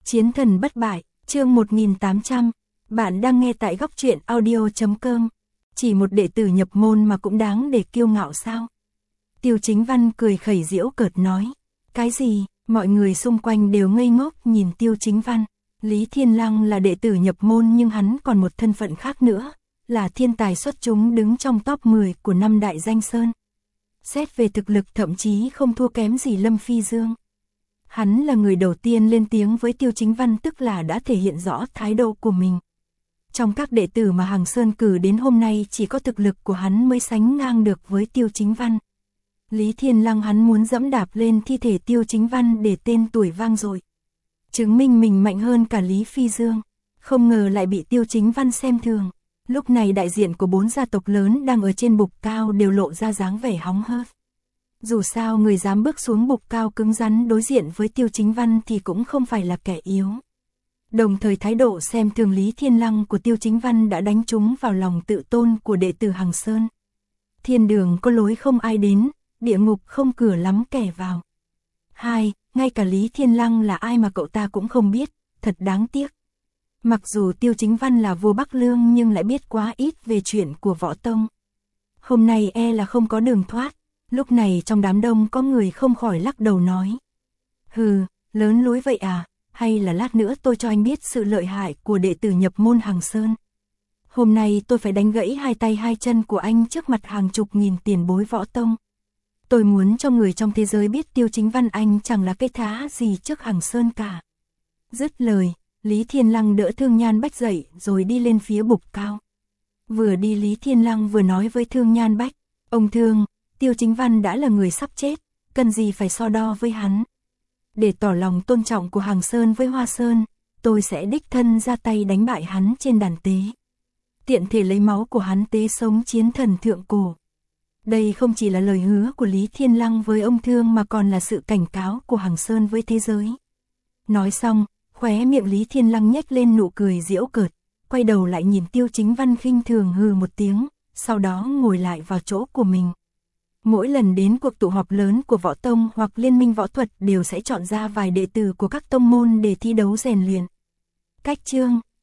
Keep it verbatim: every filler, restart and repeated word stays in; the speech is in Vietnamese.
Chiến thần bất bại, chương một nghìn tám trăm. Bạn đang nghe tại góc truyện audio chấm com. Chỉ một đệ tử nhập môn mà cũng đáng để kiêu ngạo sao? Tiêu Chính Văn cười khẩy giễu cợt nói. Cái gì? Mọi người xung quanh đều ngây ngốc nhìn Tiêu Chính Văn. Lý Thiên Lăng là đệ tử nhập môn nhưng hắn còn một thân phận khác nữa, là thiên tài xuất chúng đứng trong top mười của năm đại danh sơn. Xét về thực lực thậm chí không thua kém gì Lâm Phi Dương. Hắn là người đầu tiên lên tiếng với Tiêu Chính Văn, tức là đã thể hiện rõ thái độ của mình. Trong các đệ tử mà Hằng Sơn cử đến hôm nay chỉ có thực lực của hắn mới sánh ngang được với Tiêu Chính Văn. Lý Thiên Lăng hắn muốn dẫm đạp lên thi thể Tiêu Chính Văn để tên tuổi vang dội, chứng minh mình mạnh hơn cả Lý Phi Dương. Không ngờ lại bị Tiêu Chính Văn xem thường. Lúc này đại diện của bốn gia tộc lớn đang ở trên bục cao đều lộ ra dáng vẻ hóng hớt. Dù sao người dám bước xuống bục cao cứng rắn đối diện với Tiêu Chính Văn thì cũng không phải là kẻ yếu. Đồng thời thái độ xem thường Lý Thiên Lăng của Tiêu Chính Văn đã đánh trúng vào lòng tự tôn của đệ tử Hằng Sơn. Thiên đường có lối không ai đến, địa ngục không cửa lắm kẻ vào. Hai, ngay cả Lý Thiên Lăng là ai mà cậu ta cũng không biết, thật đáng tiếc. Mặc dù Tiêu Chính Văn là vua Bắc Lương nhưng lại biết quá ít về chuyện của võ tông. Hôm nay e là không có đường thoát. Lúc này trong đám đông có người không khỏi lắc đầu nói. Hừ, lớn lối vậy à, hay là lát nữa tôi cho anh biết sự lợi hại của đệ tử nhập môn Hằng Sơn. Hôm nay tôi phải đánh gãy hai tay hai chân của anh trước mặt hàng chục nghìn tiền bối võ tông. Tôi muốn cho người trong thế giới biết Tiêu Chính Văn anh chẳng là cái thá gì trước Hằng Sơn cả. Dứt lời, Lý Thiên Lăng đỡ Thương Nhan Bách dậy rồi đi lên phía bục cao. Vừa đi Lý Thiên Lăng vừa nói với Thương Nhan Bách. Ông Thương, Tiêu Chính Văn đã là người sắp chết, cần gì phải so đo với hắn. Để tỏ lòng tôn trọng của Hằng Sơn với Hoa Sơn, tôi sẽ đích thân ra tay đánh bại hắn trên đàn tế. Tiện thể lấy máu của hắn tế sống chiến thần thượng cổ. Đây không chỉ là lời hứa của Lý Thiên Lăng với ông Thương mà còn là sự cảnh cáo của Hằng Sơn với thế giới. Nói xong, khóe miệng Lý Thiên Lăng nhếch lên nụ cười giễu cợt, quay đầu lại nhìn Tiêu Chính Văn khinh thường hừ một tiếng, sau đó ngồi lại vào chỗ của mình. Mỗi lần đến cuộc tụ họp lớn của võ tông hoặc liên minh võ thuật đều sẽ chọn ra vài đệ tử của các tông môn để thi đấu rèn luyện. Cách chương,